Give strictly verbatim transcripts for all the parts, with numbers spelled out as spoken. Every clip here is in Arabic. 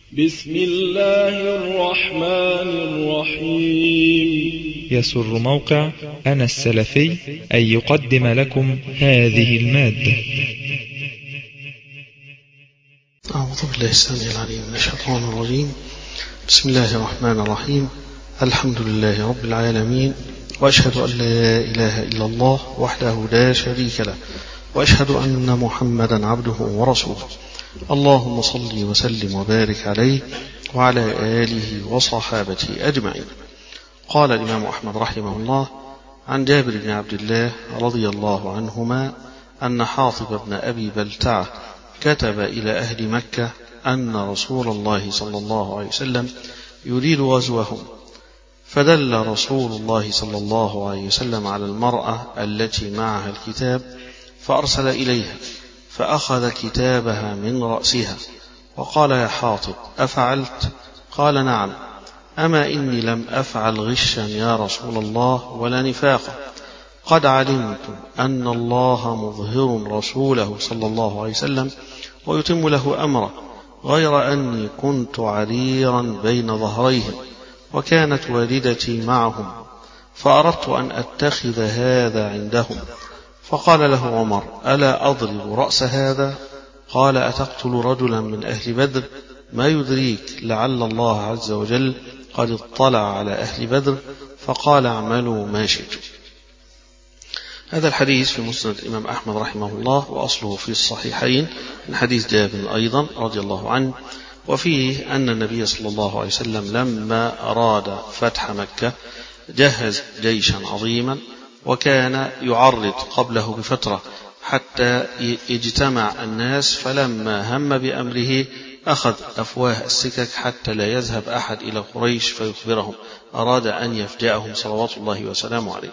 بسم الله الرحمن الرحيم. يسر موقع أنا السلفي أن يقدم لكم هذه المادة. أعوذ بالله السميع العليم من الشيطان الرجيم. بسم الله الرحمن الرحيم. الحمد لله رب العالمين، وأشهد أن لا إله إلا الله وحده لا شريك له، وأشهد أن محمدا عبده ورسوله. اللهم صل وسلم وبارك عليه وعلى آله وصحابته أجمعين. قال الإمام أحمد رحمه الله عن جابر بن عبد الله رضي الله عنهما أن حاطب بن أبي بلتعة كتب إلى أهل مكة أن رسول الله صلى الله عليه وسلم يريد غزوهم، فدل رسول الله صلى الله عليه وسلم على المرأة التي معها الكتاب فأرسل إليها فأخذ كتابها من رأسها وقال: يا حاطب، أفعلت؟ قال: نعم. أما إني لم أفعل غشا يا رسول الله ولا نفاقا، قد علمت أن الله مظهر رسوله صلى الله عليه وسلم ويتم له أمره، غير أني كنت عريرا بين ظهريهم وكانت والدتي معهم، فأردت أن أتخذ هذا عندهم. فقال له عمر: ألا أضرب رأس هذا؟ قال: أتقتل رجلا من أهل بدر؟ ما يدريك لعل الله عز وجل قد اطلع على أهل بدر. فقال: اعملوا ما شئتم. هذا الحديث في مسند الإمام أحمد رحمه الله، وأصله في الصحيحين من حديث جابر أيضا رضي الله عنه، وفيه أن النبي صلى الله عليه وسلم لما أراد فتح مكة جهز جيشا عظيما، وكان يعرض قبله بفترة حتى اجتمع الناس، فلما هم بأمره أخذ أفواه السكك حتى لا يذهب أحد إلى قريش فيخبرهم، أراد أن يفجأهم صلوات الله وسلامه عليه.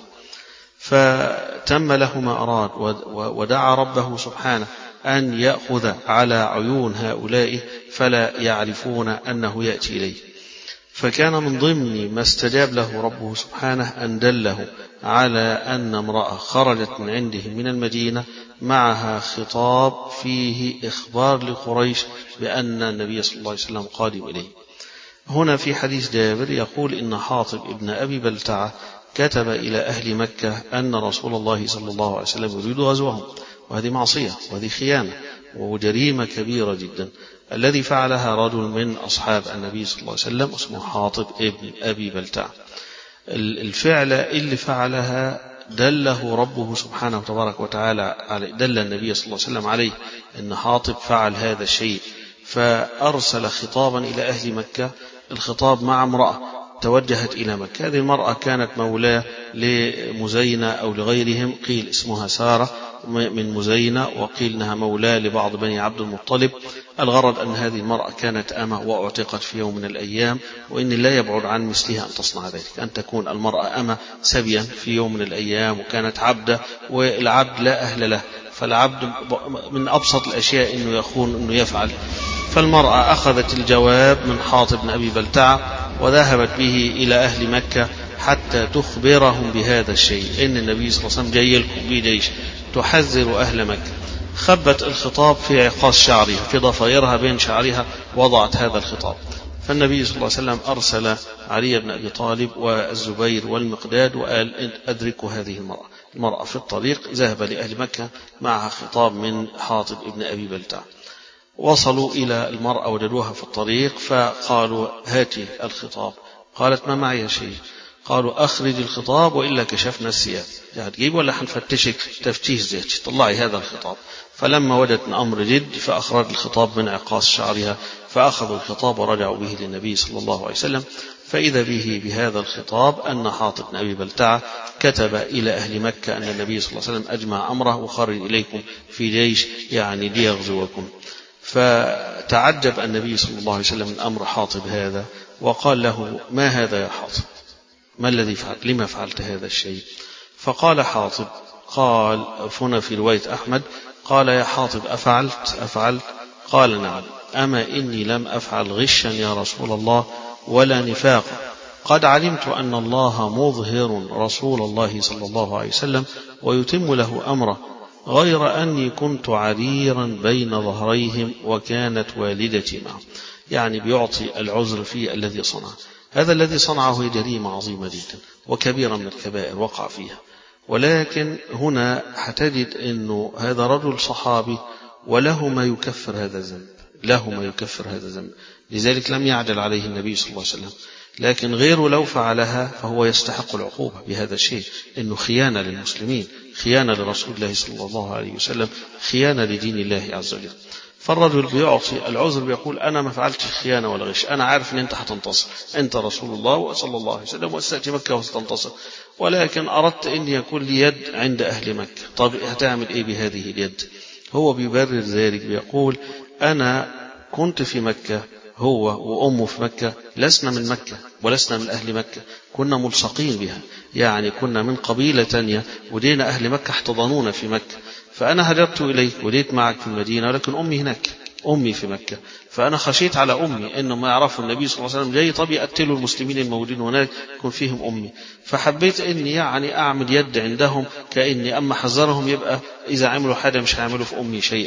فتم له ما أراد، ودعا ربه سبحانه أن يأخذ على عيون هؤلاء فلا يعرفون أنه يأتي إليه. فكان من ضمن ما استجاب له ربه سبحانه أن دله على أن امرأة خرجت من عنده من المدينة معها خطاب فيه إخبار لقريش بأن النبي صلى الله عليه وسلم قادم إليه. هنا في حديث جابر يقول إن حاطب ابن أبي بلتعة كتب إلى أهل مكة أن رسول الله صلى الله عليه وسلم يريد غزوهم، وهذه معصية وهذه خيانة وجريمة كبيرة جدا. الذي فعلها رجل من أصحاب النبي صلى الله عليه وسلم اسمه حاطب ابن أبي بلتعة. الفعل اللي فعلها دله ربه سبحانه وتبارك وتعالى على دل النبي صلى الله عليه وسلم عليه أن حاطب فعل هذا الشيء، فأرسل خطابا إلى أهل مكة. الخطاب مع امرأة توجهت إلى مكة. هذه المرأة كانت مولاة لمزينة أو لغيرهم، قيل اسمها سارة من مزينة، وقيل أنها مولاة لبعض بني عبد المطلب. الغرض أن هذه المرأة كانت أمة وأعتقت في يوم من الأيام، وإن لا يبعد عن مثلها أن تصنع ذلك، أن تكون المرأة أمة سبيا في يوم من الأيام، وكانت عبدة، والعبد لا أهل له، فالعبد من أبسط الأشياء أنه يخون أنه يفعل. فالمرأة أخذت الجواب من حاطب بن أبي بلتعة وذهبت به إلى أهل مكة حتى تخبرهم بهذا الشيء، إن النبي صلى الله عليه وسلم جاي لكم بجيش تحذر أهل مكة. خبت الخطاب في عقاص شعرها، في ضفائرها بين شعرها وضعت هذا الخطاب. فالنبي صلى الله عليه وسلم أرسل علي بن أبي طالب والزبير والمقداد وقال: أدركوا هذه المرأة. المرأة في الطريق ذهب لأهل مكة معها خطاب من حاطب ابن أبي بلتعة. وصلوا إلى المرأة وجدوها في الطريق، فقالوا: هاتي الخطاب. قالت: ما معي شيء. قالوا: أخرج الخطاب وإلا كشفنا الثياب، يعني تجيب ولا حنفتشك تفتيش ذاتي، طلعي هذا الخطاب. فلما وجدت أمر جد فأخرج الخطاب من عقاص شعرها، فأخذوا الخطاب ورجعوا به للنبي صلى الله عليه وسلم، فإذا به بهذا الخطاب أن حاطب بن أبي بلتعة كتب إلى أهل مكة أن النبي صلى الله عليه وسلم أجمع أمره وخرج إليكم في جيش يعني ليغزوكم. فتعجب النبي صلى الله عليه وسلم من أمر حاطب هذا، وقال له: ما هذا يا حاطب؟ ما الذي فعل؟ لما فعلت هذا الشيء؟ فقال حاطب، قال هنا في رواية أحمد، قال: يا حاطب، أفعلت؟ أفعلت؟ قال: نعم. أما إني لم أفعل غشا يا رسول الله ولا نفاقا، قد علمت أن الله مظهر رسول الله صلى الله عليه وسلم ويتم له أمره، غير أني كنت عريرا بين ظهريهم وكانت والدتي معه. يعني بيعطي العذر في الذي صنع. هذا الذي صنعه هي جريمة عظيمة جدا وكبيرة من الكبائر وقع فيها، ولكن هنا هتجد أنه هذا رجل صحابي وله ما يكفر هذا الذنب، له ما يكفر هذا الذنب، لذلك لم يعجل عليه النبي صلى الله عليه وسلم. لكن غيره لو فعلها فهو يستحق العقوبة بهذا الشيء، إنه خيانة للمسلمين، خيانة لرسول الله صلى الله عليه وسلم، خيانة لدين الله عز وجل. فالرجل بيعطي العذر بيقول أنا ما فعلتش خيانة ولا غش، أنا عارف أن أنت هتنتصر، أنت رسول الله صلى الله عليه وسلم وستأتي مكة وستنتصر، ولكن أردت أن يكون لي يد عند أهل مكة. طب هتعمل إيه بهذه اليد؟ هو بيبرر ذلك بيقول أنا كنت في مكة، هو وأمه في مكة، لسنا من مكة ولسنا من أهل مكة، كنا ملصقين بها، يعني كنا من قبيلة تانية ودينا أهل مكة احتضنونا في مكة، فأنا هجرت إليك وديت معك في المدينة، ولكن أمي هناك، أمي في مكة، فأنا خشيت على أمي إنه ما يعرفوا النبي صلى الله عليه وسلم جاي، طب يقتلوا المسلمين الموجودين هناك يكون فيهم أمي، فحبيت إني يعني أعمل يد عندهم كأني أما حذرهم يبقى إذا عملوا حاجة مش هيعملوا في أمي شيئا.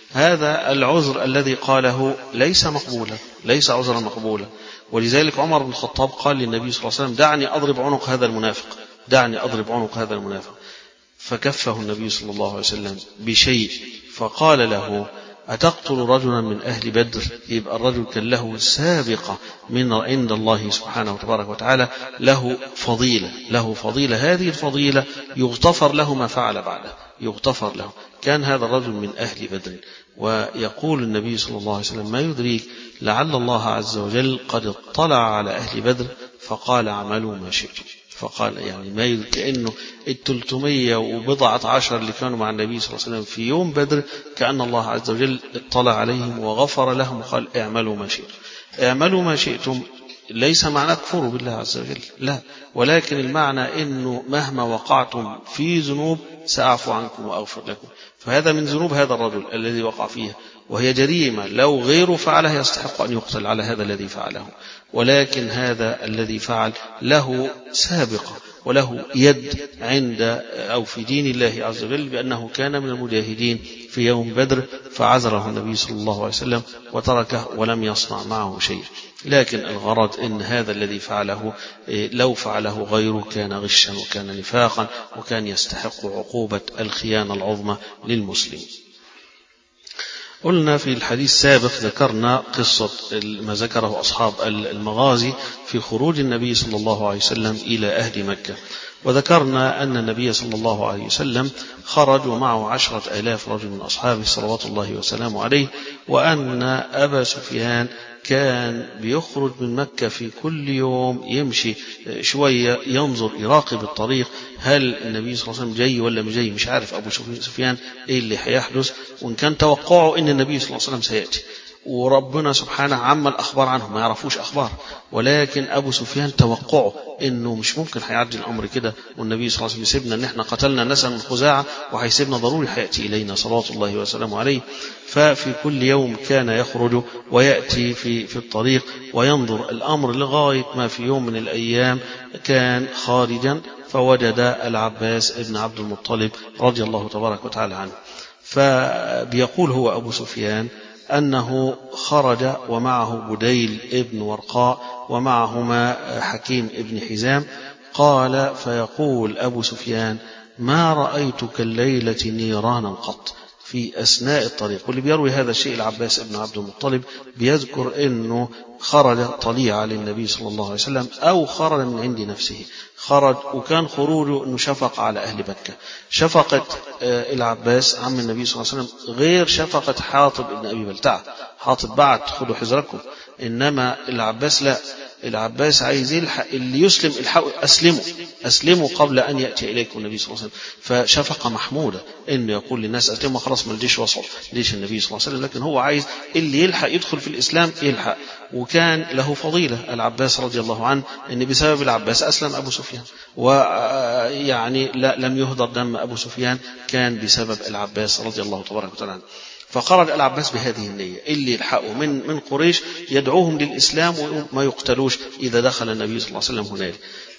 هذا العذر الذي قاله ليس مقبولا، ليس عذرا مقبولا. ولذلك عمر بن الخطاب قال للنبي صلى الله عليه وسلم دعني أضرب عنق هذا المنافق، دعني أضرب عنق هذا المنافق، فكفه النبي صلى الله عليه وسلم بشيء، فقال له أتقتل رجلا من أهل بدر؟ يبقى الرجل كان له سابقة من عند الله سبحانه وتبارك وتعالى، له فضيلة، له فضيلة، هذه الفضيلة يغتفر له ما فعل بعده، يغتفر له. كان هذا الرجل من أهل بدر. ويقول النبي صلى الله عليه وسلم ما يدريك لعل الله عز وجل قد اطلع على أهل بدر فقال اعملوا ما شئتم، فقال يعني ما يدرك كأنه التلتمية وبضعة عشر اللي كانوا مع النبي صلى الله عليه وسلم في يوم بدر كأن الله عز وجل اطلع عليهم وغفر لهم وقال اعملوا ما شئتم. اعملوا ما شئتم ليس معناه كفروا بالله عز وجل، لا، ولكن المعنى انه مهما وقعتم في ذنوب سأعفو عنكم وأغفر لكم. فهذا من ذنوب هذا الرجل الذي وقع فيها، وهي جريمة لو غيره فعلها يستحق أن يقتل على هذا الذي فعله، ولكن هذا الذي فعل له سابقة وله يد عند أو في دين الله عز وجل بأنه كان من المجاهدين في يوم بدر، فعذره النبي صلى الله عليه وسلم وتركه ولم يصنع معه شيء. لكن الغرض إن هذا الذي فعله لو فعله غيره كان غشا وكان نفاقا وكان يستحق عقوبة الخيانة العظمى للمسلم. قلنا في الحديث السابق ذكرنا قصة ما ذكره أصحاب المغازي في خروج النبي صلى الله عليه وسلم إلى أهل مكة، وذكرنا أن النبي صلى الله عليه وسلم خرج ومعه عشرة آلاف رجل من أصحابه صلوات الله وسلامه عليه، وأن أبا سفيان كان بيخرج من مكة في كل يوم يمشي شوية ينظر يراقب الطريق، هل النبي صلى الله عليه وسلم جاي ولا مش جاي، مش عارف أبو سفيان إيه اللي هيحدث، وإن كان توقعه إن النبي صلى الله عليه وسلم سيأتي، وربنا سبحانه عم الأخبار عنهم ما يعرفوش أخبار، ولكن أبو سفيان توقعه إنه مش ممكن هيعدي الأمر كده والنبي صلى الله عليه وسلم يسيبنا إن إحنا قتلنا ناسا من خزاعة وهيسيبنا ضروري هيأتي إلينا صلوات الله وسلامه عليه. ففي كل يوم كان يخرج ويأتي في في الطريق وينظر الأمر لغاية ما في يوم من الأيام كان خارجا فوجد العباس ابن عبد المطلب رضي الله تبارك وتعالى عنه، فبيقول هو أبو سفيان أنه خرج ومعه بديل ابن ورقاء ومعهما حكيم ابن حزام. قال فيقول أبو سفيان ما رأيتك الليلة نيرانا قط في أثناء الطريق. واللي بيروي هذا الشيء العباس ابن عبد المطلب بيذكر أنه خرج طليعة للنبي صلى الله عليه وسلم أو خرج من عند نفسه، خرج وكان خروجه أنه شفق على أهل مكة، شفقة العباس عم النبي صلى الله عليه وسلم غير شفقة حاطب ابن أبي بلتعة، حاطب بعت خذوا حذركم، إنما العباس لا، العباس عايز يلحق اللي يسلم الحق أسلموا أسلموا قبل أن يأتي إليكم النبي صلى الله عليه وسلم. فشفقة محمودة إنه يقول للناس أسلموا خلاص من الجيش وصل ليش النبي صلى الله عليه وسلم، لكن هو عايز اللي يلحق يدخل في الإسلام يلحق. وكان له فضيلة العباس رضي الله عنه إن بسبب العباس أسلم أبو سفيان، ويعني لا لم يهدر دم أبو سفيان كان بسبب العباس رضي الله تبارك وتعالى عنه. فخرج العباس بهذه النية اللي يلحقوا من من قريش يدعوهم للإسلام وما يقتلوش إذا دخل النبي صلى الله عليه وسلم هناك.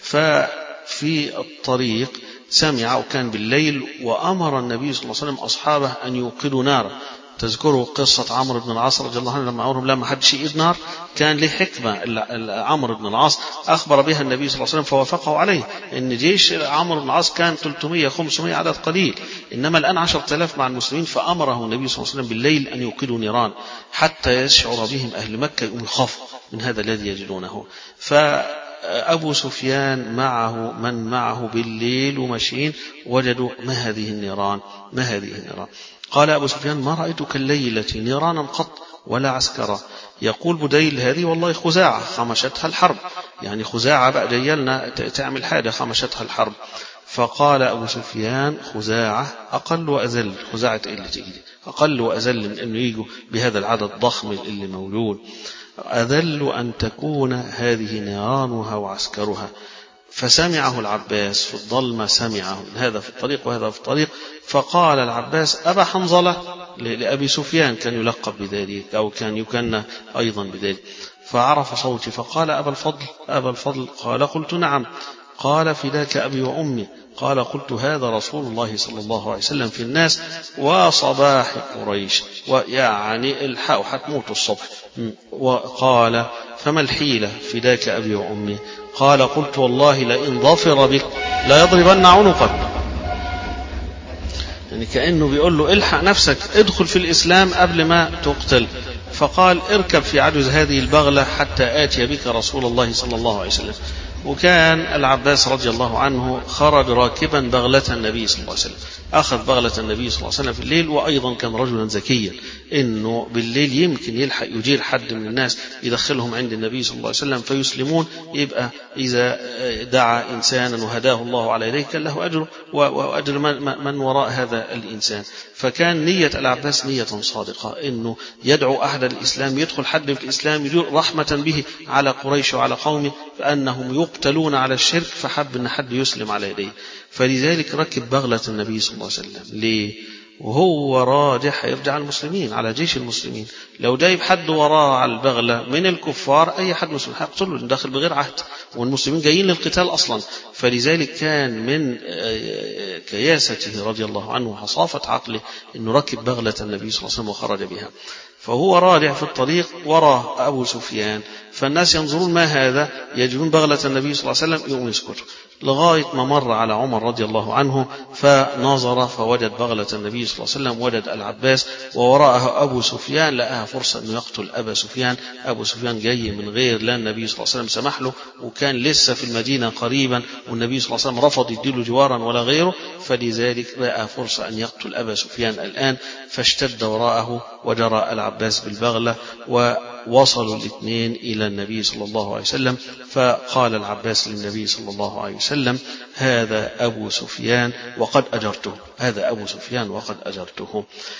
ففي الطريق سمع وكان بالليل وأمر النبي صلى الله عليه وسلم أصحابه أن يوقدوا نارا، تذكروا قصة عمرو بن العاص رضي الله عنه لما أمرهم لا ما حدش يقيد نار، كان له حكمة عمرو بن العاص أخبر بها النبي صلى الله عليه وسلم فوافقه عليه، إن جيش عمرو بن العاص كان ثلاثمائة خمسمائة عدد قليل، إنما الآن عشرة آلاف مع المسلمين، فأمره النبي صلى الله عليه وسلم بالليل أن يوقدوا نيران حتى يشعر بهم أهل مكة يقوم يخافوا من هذا الذي يجدونه. فأبو سفيان معه من معه بالليل وماشيين وجدوا ما هذه النيران ما هذه النيران قال أبو سفيان ما رأيت كالليلة نيرانا قط ولا عسكرا. يقول بديل هذه والله خزاعة خمشتها الحرب، يعني خزاعة بقى جيلنا تعمل حاجة خمشتها الحرب. فقال أبو سفيان خزاعة أقل وأذل، خزاعة اللي تيجي أقل وأذل من أنه يجوا بهذا العدد الضخم اللي موجود، أذل أن تكون هذه نيرانها وعسكرها. فسمعه العباس في الظلمة، سمعه هذا في الطريق وهذا في الطريق، فقال العباس أبا حنظلة لأبي سفيان، كان يلقب بذلك أو كان يكنى أيضا بذلك، فعرف صوتي فقال أبا الفضل أبا الفضل قال قلت نعم. قال فداك أبي وأمي. قال قلت هذا رسول الله صلى الله عليه وسلم في الناس وصباح قريش، ويعني الحق حتموت الصبح. وقال فما الحيلة فداك أبي وأمي؟ قال قلت والله لئن ظفر بك لا يضربن عنقك، يعني كأنه بيقول له الحق نفسك ادخل في الإسلام قبل ما تقتل. فقال اركب في عجز هذه البغلة حتى آتي بك رسول الله صلى الله عليه وسلم. وكان العباس رضي الله عنه خرج راكبا بغلة النبي صلى الله عليه وسلم، أخذ بغلة النبي صلى الله عليه وسلم في الليل، وأيضا كان رجلا ذكيا إنه بالليل يمكن يلحق يجير حد من الناس يدخلهم عند النبي صلى الله عليه وسلم فيسلمون، يبقى إذا دعا إنسانا وهداه الله على يديه كان له أجر وأجر من وراء هذا الإنسان. فكان نية العباس نية صادقة إنه يدعو أحد الإسلام، يدخل حد في الإسلام يدور رحمة به على قريش وعلى قومه فأنهم يقتلون على الشرك، فحب أن حد يسلم على يديه. فلذلك ركب بغلة النبي صلى الله عليه وسلم. ليه؟ وهو راجح يرجع المسلمين على جيش المسلمين، لو جايب حد وراه على البغلة من الكفار أي حد مسلم هيقتله داخل بغير عهد، والمسلمين جايين للقتال أصلا. فلذلك كان من كياسته رضي الله عنه وحصافة عقله أنه ركب بغلة النبي صلى الله عليه وسلم وخرج بها. فهو راجع في الطريق وراه أبو سفيان، فالناس ينظرون ما هذا، يجدون بغلة النبي صلى الله عليه وسلم يقوم يسكت، لغاية ما مر على عمر رضي الله عنه فنظر فوجد بغلة النبي صلى الله عليه وسلم، وجد العباس ووراءه أبو سفيان، لقاها فرصة أنه يقتل أبا سفيان. أبو سفيان جاي من غير لا النبي صلى الله عليه وسلم سمح له، وكان لسه في المدينة قريبا والنبي صلى الله عليه وسلم رفض يديله جوارا ولا غيره، فلذلك لقى فرصة أن يقتل أبا سفيان الآن، فاشتد وراءه وجرى العباس بالبغلة ووصلوا الاثنين إلى النبي صلى الله عليه وسلم. فقال العباس للنبي صلى الله عليه وسلم هذا أبو سفيان وقد أجرته، هذا أبو سفيان وقد أجرته.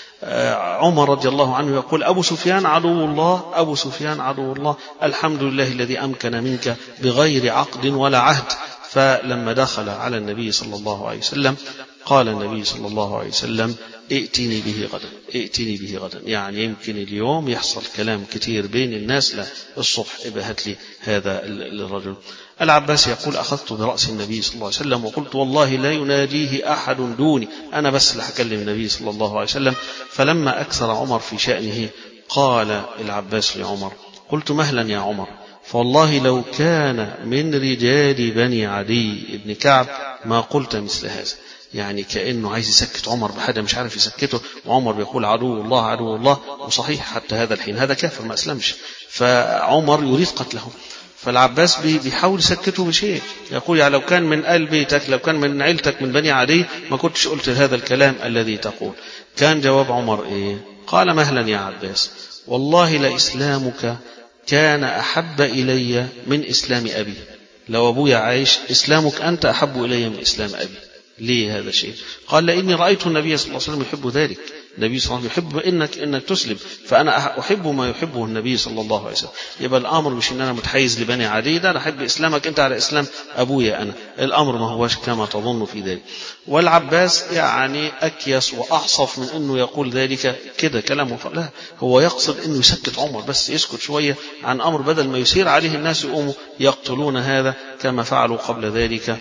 عمر رضي الله عنه يقول أبو سفيان عدو الله، أبو سفيان عدو الله، الحمد لله الذي أمكن منك بغير عقد ولا عهد. فلما دخل على النبي صلى الله عليه وسلم قال النبي صلى الله عليه وسلم ائتني به غدا، ائتني به غدا، يعني يمكن اليوم يحصل كلام كتير بين الناس، لا الصبح ابهت لي هذا الرجل. العباس يقول أخذت برأس النبي صلى الله عليه وسلم وقلت والله لا يناديه أحد دوني، أنا بس اللي هكلم النبي صلى الله عليه وسلم. فلما أكثر عمر في شأنه قال العباس لعمر قلت مهلا يا عمر، فوالله لو كان من رجال بني عدي بن كعب ما قلت مثل هذا. يعني كأنه عايز يسكت عمر بحاجة مش عارف يسكته، وعمر بيقول عدو الله عدو الله، وصحيح حتى هذا الحين هذا كافر ما أسلمش، فعمر يريد قتله. فالعباس بيحاول يسكته بشيء، يقول يعني لو كان من آل بيتك، لو كان من عيلتك من بني عدي ما كنتش قلت هذا الكلام الذي تقول. كان جواب عمر إيه؟ قال مهلا يا عباس، والله لإسلامك كان أحب إلي من إسلام أبي، لو أبويا عايش إسلامك أنت أحب إلي من إسلام أبي. ليه هذا الشيء؟ قال لأني رأيت النبي صلى الله عليه وسلم يحب ذلك، النبي صلى الله عليه وسلم يحب إنك إنك تسلم، فأنا أحب ما يحبه النبي صلى الله عليه وسلم. يبقى الأمر مش إن أنا متحيز لبني عدي، ده أنا أحب إسلامك أنت على إسلام أبويا أنا، الأمر ما هوش كما تظن في ذلك. والعباس يعني أكيس وأحصف من إنه يقول ذلك كده كلامه، لا هو يقصد إنه يسكت عمر بس، يسكت شوية عن أمر بدل ما يسير عليه الناس يقوموا يقتلون هذا كما فعلوا قبل ذلك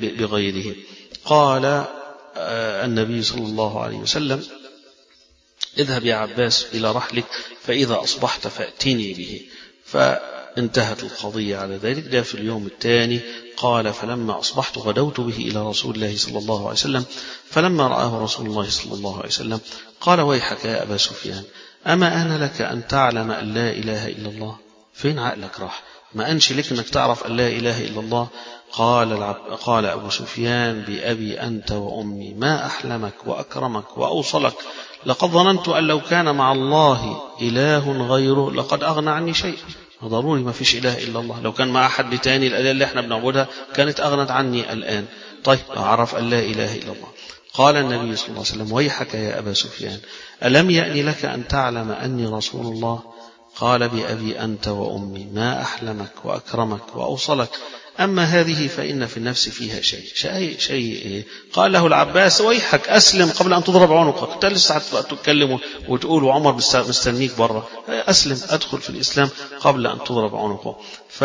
بغيره. قال النبي صلى الله عليه وسلم اذهب يا عباس إلى رحلك فإذا أصبحت فأتني به. فانتهت القضية على ذلك. ده في اليوم الثاني قال فلما أصبحت غدوت به إلى رسول الله صلى الله عليه وسلم فلما رآه رسول الله صلى الله عليه وسلم قال ويحك يا أبا سفيان أما أنا لك أن تعلم أن لا إله إلا الله؟ فين عقلك راح؟ ما أنش لك أنك تعرف أن لا إله إلا الله؟ قال, العب... قال أبو سفيان بأبي أنت وأمي ما أحلمك وأكرمك وأوصلك، لقد ظننت أن لو كان مع الله إله غيره لقد أغنى عني شيء. ضروري ما فيش إله إلا الله، لو كان مع أحد تاني الآلهة اللي احنا بنعبدها كانت أغنت عني الآن. طيب أعرف أن لا إله إلا الله. قال النبي صلى الله عليه وسلم ويحك يا أبا سفيان ألم يأني لك أن تعلم أني رسول الله؟ قال بأبي أنت وأمي ما أحلمك وأكرمك وأوصلك، أما هذه فإن في النفس فيها شيء. شيء شيء قال له العباس ويحك أسلم قبل أن تضرب عنقك، أنت لسه هتتكلم وتقول وعمر مستنيك برا، أسلم أدخل في الإسلام قبل أن تضرب عنقه.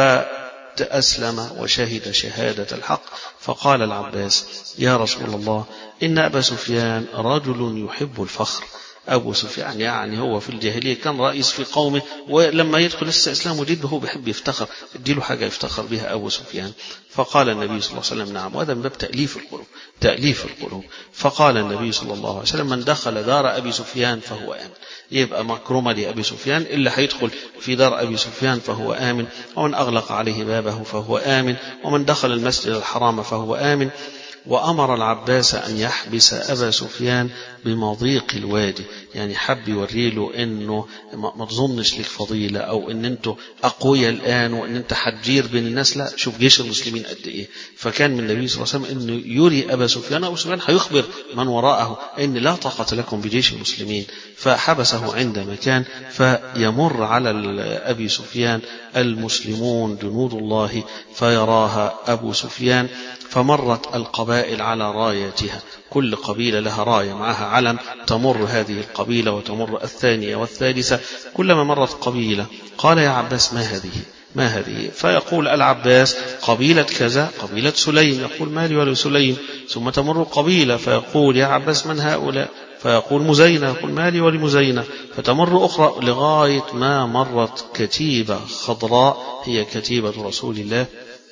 فتأسلم وشهد شهادة الحق. فقال العباس يا رسول الله إن أبا سفيان رجل يحب الفخر. أبو سفيان يعني هو في الجاهلية كان رئيس في قومه، ولما يدخل الإسلام وجد هو بيحب يفتخر، اديله حاجة يفتخر بها أبو سفيان. فقال النبي صلى الله عليه وسلم نعم، وهذا من باب تأليف القلوب، تأليف القلوب. فقال النبي صلى الله عليه وسلم من دخل دار أبي سفيان فهو آمن. يبقى مكرمة لأبي سفيان، إلا هيدخل في دار أبي سفيان فهو آمن، ومن أغلق عليه بابه فهو آمن، ومن دخل المسجد الحرام فهو آمن. وأمر العباس أن يحبس أبا سفيان بمضيق الوادي، يعني حب يوريله إنه ما تظنش لك فضيلة أو إن أنتوا أقوياء الآن وإن أنت حتجير بين الناس، لا شوف جيش المسلمين قد إيه. فكان من النبي صلى الله عليه وسلم إنه يري أبا سفيان، أبو سفيان هيخبر من وراءه إن لا طاقة لكم بجيش المسلمين. فحبسه عند مكان فيمر على أبي سفيان المسلمون جنود الله فيراها أبو سفيان، فمرت القبائل على رايتها، كل قبيلة لها راية معها علم، تمر هذه القبيلة وتمر الثانية والثالثة. كلما مرت قبيلة قال يا عباس ما هذه ما هذه؟ فيقول العباس قبيلة كذا، قبيلة سليم. يقول مالي ولسليم. ثم تمر قبيلة فيقول يا عباس من هؤلاء؟ فيقول مزينة. يقول مالي ولمزينة. فتمر أخرى لغاية ما مرت كتيبة خضراء هي كتيبة رسول الله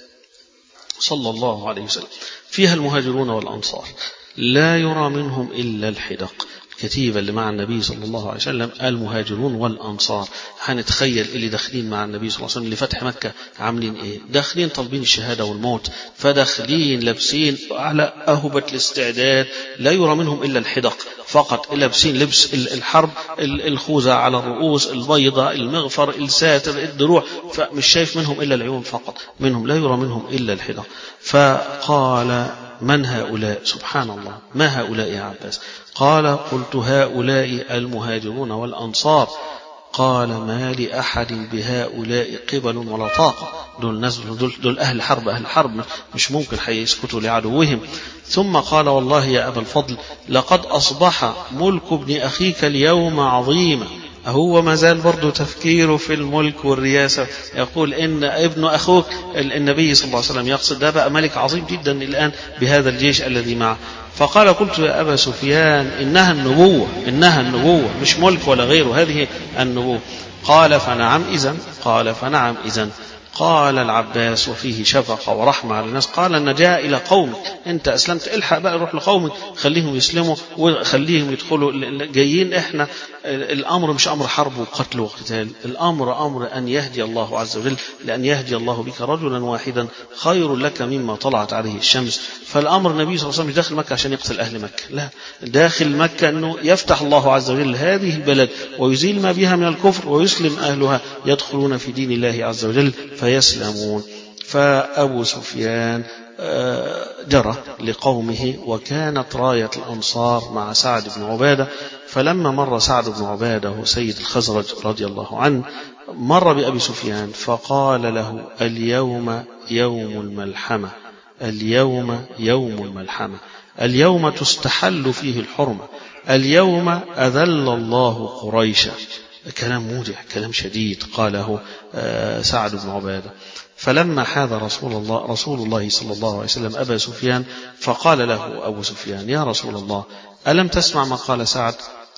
صلى الله عليه وسلم، فيها المهاجرون والأنصار، لا يرى منهم إلا الحدق. الكتيبة اللي مع النبي صلى الله عليه وسلم المهاجرون والأنصار. هنتخيل اللي داخلين مع النبي صلى الله عليه وسلم لفتح مكة عاملين إيه؟ داخلين طالبين الشهادة والموت، فداخلين لابسين على أهبة الاستعداد، لا يرى منهم إلا الحدق فقط، لابسين لبس الحرب، الخوذة على الرؤوس، البيضة، المغفر، الساتر، الدروع، فمش شايف منهم إلا العيون فقط، منهم لا يرى منهم إلا الحدق. فقال من هؤلاء؟ سبحان الله، ما هؤلاء يا عباس؟ قال قلت هؤلاء المهاجرون والأنصار. قال ما لأحد بهؤلاء قبل ولا طاقة، دول ناس دول, دول أهل حرب، أهل حرب مش ممكن حيسكتوا لعدوهم. ثم قال والله يا أبا الفضل لقد أصبح ملك ابن أخيك اليوم عظيما. هو ما زال برضو تفكيره في الملك والرياسة، يقول إن ابن أخوك النبي صلى الله عليه وسلم يقصد ده بقى ملك عظيم جدا الآن بهذا الجيش الذي معه. فقال قلت يا أبا سفيان إنها النبوة، إنها النبوة مش ملك ولا غيره، هذه النبوة. قال فنعم إذن، قال فنعم إذن. قال العباس وفيه شفقة ورحمة على الناس، قال أن جاء إلى قومك، أنت أسلمت الحق بقى روح لقومك خليهم يسلموا وخليهم يدخلوا جايين. إحنا الأمر مش أمر حرب وقتل وقتال، الأمر أمر أن يهدي الله عز وجل، لأن يهدي الله بك رجلا واحدا خير لك مما طلعت عليه الشمس. فالأمر النبي صلى الله عليه وسلم داخل مكة عشان يقتل أهل مكة، لا، داخل مكة أنه يفتح الله عز وجل هذه البلد ويزيل ما بها من الكفر ويسلم أهلها، يدخلون في دين الله عز وجل فيسلمون. فأبو سفيان جرى لقومه، وكانت راية الأنصار مع سعد بن عبادة. فلما مر سعد بن عبادة سيد الخزرج رضي الله عنه مر بأبي سفيان فقال له اليوم يوم الملحمة، اليوم يوم الملحمة، اليوم تستحل فيه الحرمة، اليوم أذل الله قريشا. كلام موجع، كلام شديد قاله سعد بن عبادة. فلما حاذ رسول الله رسول الله صلى الله عليه وسلم أبا سفيان فقال له أبو سفيان يا رسول الله ألم تسمع ما قال سعد؟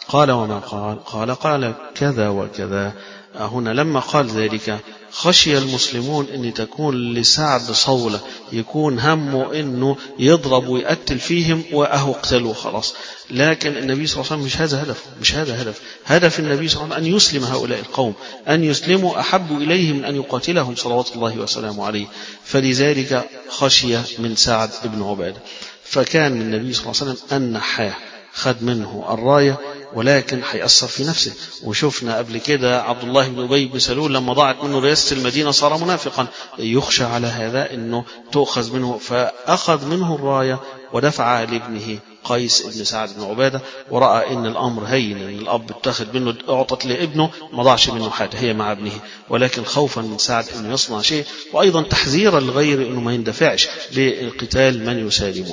قال وما قال؟ قال قال كذا وكذا. هنا لما قال ذلك خشي المسلمون أن تكون لسعد صولة، يكون همه أنه يضرب ويقتل فيهم وأهو اقتلوا خلاص. لكن النبي صلى الله عليه وسلم مش هذا هدف، مش هذا هدف هدف النبي صلى الله عليه وسلم أن يسلم هؤلاء القوم، أن يسلموا أحب إليه من أن يقاتلهم صلوات الله وسلامه عليه. فلذلك خشي من سعد بن عبادة، فكان من النبي صلى الله عليه وسلم أن نحاه، خد منه الراية، ولكن هيأثر في نفسه. وشفنا قبل كده عبد الله بن أبي بن سلول لما ضاعت منه رئاسة المدينة صار منافقا، يخشى على هذا أنه تؤخذ منه، فأخذ منه الراية ودفعها لابنه قيس بن سعد بن عبادة، ورأى أن الأمر هين، أن الأب اتخذ منه أعطت لابنه ما ضاعش منه حاجة، هي مع ابنه، ولكن خوفا من سعد أنه يصنع شيء، وأيضا تحذيرا لغير أنه ما يندفعش بقتال من يسالمون.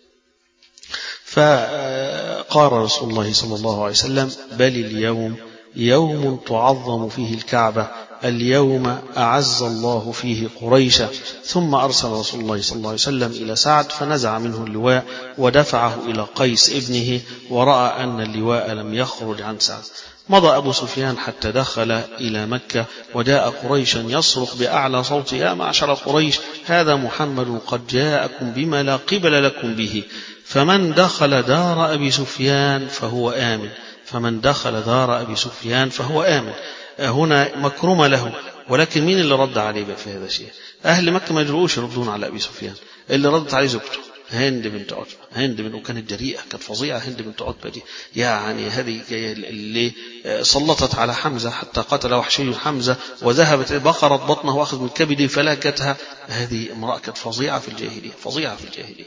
فقال رسول الله صلى الله عليه وسلم بل اليوم يوم تعظم فيه الكعبة، اليوم أعز الله فيه قريشا. ثم أرسل رسول الله صلى الله عليه وسلم إلى سعد فنزع منه اللواء ودفعه إلى قيس ابنه، ورأى أن اللواء لم يخرج عن سعد. مضى أبو سفيان حتى دخل إلى مكة، وجاء قريشا يصرخ بأعلى صوت يا معشر قريش هذا محمد قد جاءكم بما لا قبل لكم به، فمن دخل دار أبي سفيان فهو آمن، فمن دخل دار أبي سفيان فهو آمن. هنا مكرمة له، ولكن مين اللي رد عليه في هذا الشيء؟ أهل مكة ما يجرؤوش يردون على أبي سفيان، اللي ردت عليه زوجته هند بنت عتبة، هند بنت، وكانت جريئة، كانت فظيعة هند بنت عتبة دي، يعني هذه اللي سلطت على حمزة حتى قتل وحشي حمزة، وذهبت بقرت بطنه وأخذ من كبده فلاكتها. هذه امرأة كانت فظيعة في الجاهلية، فظيعة في الجاهلية.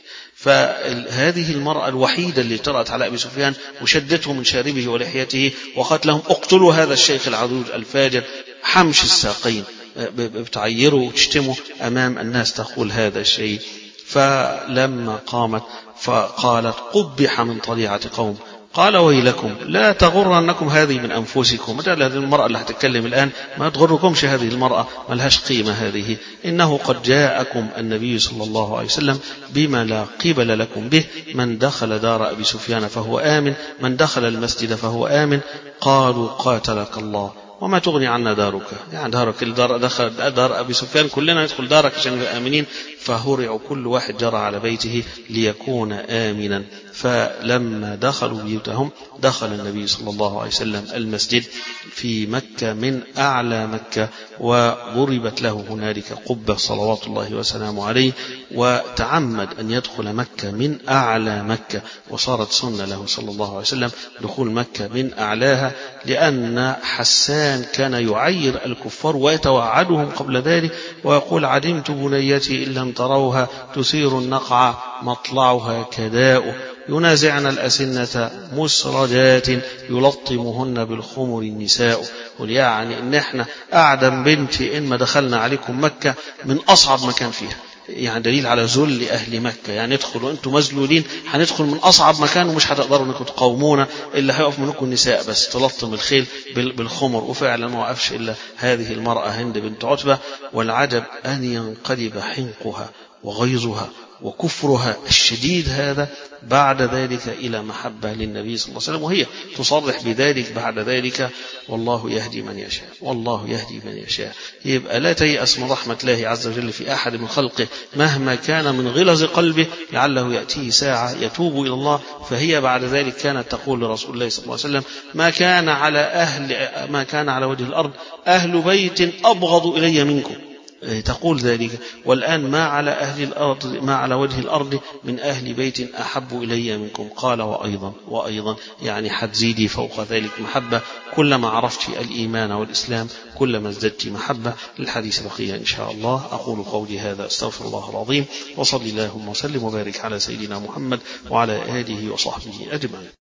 فهذه المرأة الوحيدة اللي طرأت على أبي سفيان وشدته من شاربه ولحيته وقالت اقتلوا هذا الشيخ العذوج الفاجر حمش الساقين، بتعيره وتشتمه أمام الناس تقول هذا الشيء. فلما قامت فقالت قبح من طليعة قوم، قال ويلكم لا تغرنكم هذه من أنفسكم. هذه المرأة اللي هتتكلم الآن ما تغركمش هذه المرأة، ما لهاش قيمة هذه، إنه قد جاءكم النبي صلى الله عليه وسلم بما لا قبل لكم به، من دخل دار أبي سفيان فهو آمن، من دخل المسجد فهو آمن. قالوا قاتلك الله وما تغني عنا دارك، يعني دارك الدار دخل دار أبي سفيان كلنا ندخل دارك عشان نبقى آمنين. فهرعوا كل واحد جرى على بيته ليكون آمنا. فلما دخلوا بيوتهم دخل النبي صلى الله عليه وسلم المسجد في مكة من أعلى مكة، وضربت له هنالك قبة صلوات الله وسلامه عليه، وتعمد أن يدخل مكة من أعلى مكة، وصارت سنة له صلى الله عليه وسلم دخول مكة من أعلاها، لأن حسان كان يعير الكفار ويتوعدهم قبل ذلك ويقول علمت بنيتي إن لم تروها تثير النقع مطلعها كداء، ينازعن الأسنة مسرجات يلطمهن بالخمر النساء. يعني إن احنا أعدم بنتي إن ما دخلنا عليكم مكة من أصعب مكان فيها، يعني دليل على ذل أهل مكة، يعني ادخلوا أنتم مذلولين، هندخل من أصعب مكان ومش هتقدروا أنكم تقاومونا، إلا هيقف منكم النساء بس تلطم الخيل بالخمر. وفعلا ما وقفش إلا هذه المرأة هند بنت عتبة. والعجب أن ينقلب حنقها وغيظها وكفرها الشديد هذا بعد ذلك إلى محبة للنبي صلى الله عليه وسلم، وهي تصرح بذلك بعد ذلك. والله يهدي من يشاء، والله يهدي من يشاء. يبقى لا تيأس من رحمة الله عز وجل في أحد من خلقه مهما كان من غلظ قلبه، لعله يأتيه ساعة يتوب إلى الله. فهي بعد ذلك كانت تقول لرسول الله صلى الله عليه وسلم ما كان على أهل ما كان على وجه الأرض أهل بيت أبغض إلي منكم، تقول ذلك، والآن ما على أهل الأرض ما على وجه الأرض من أهل بيت أحب إلي منكم. قال وأيضا وأيضا يعني حتزيدي فوق ذلك محبة، كلما عرفت الإيمان والإسلام كلما ازددت محبة. للحديث بقية إن شاء الله. أقول قولي هذا أستغفر الله العظيم، وصلي اللهم وسلم وبارك على سيدنا محمد وعلى آله وصحبه أجمعين.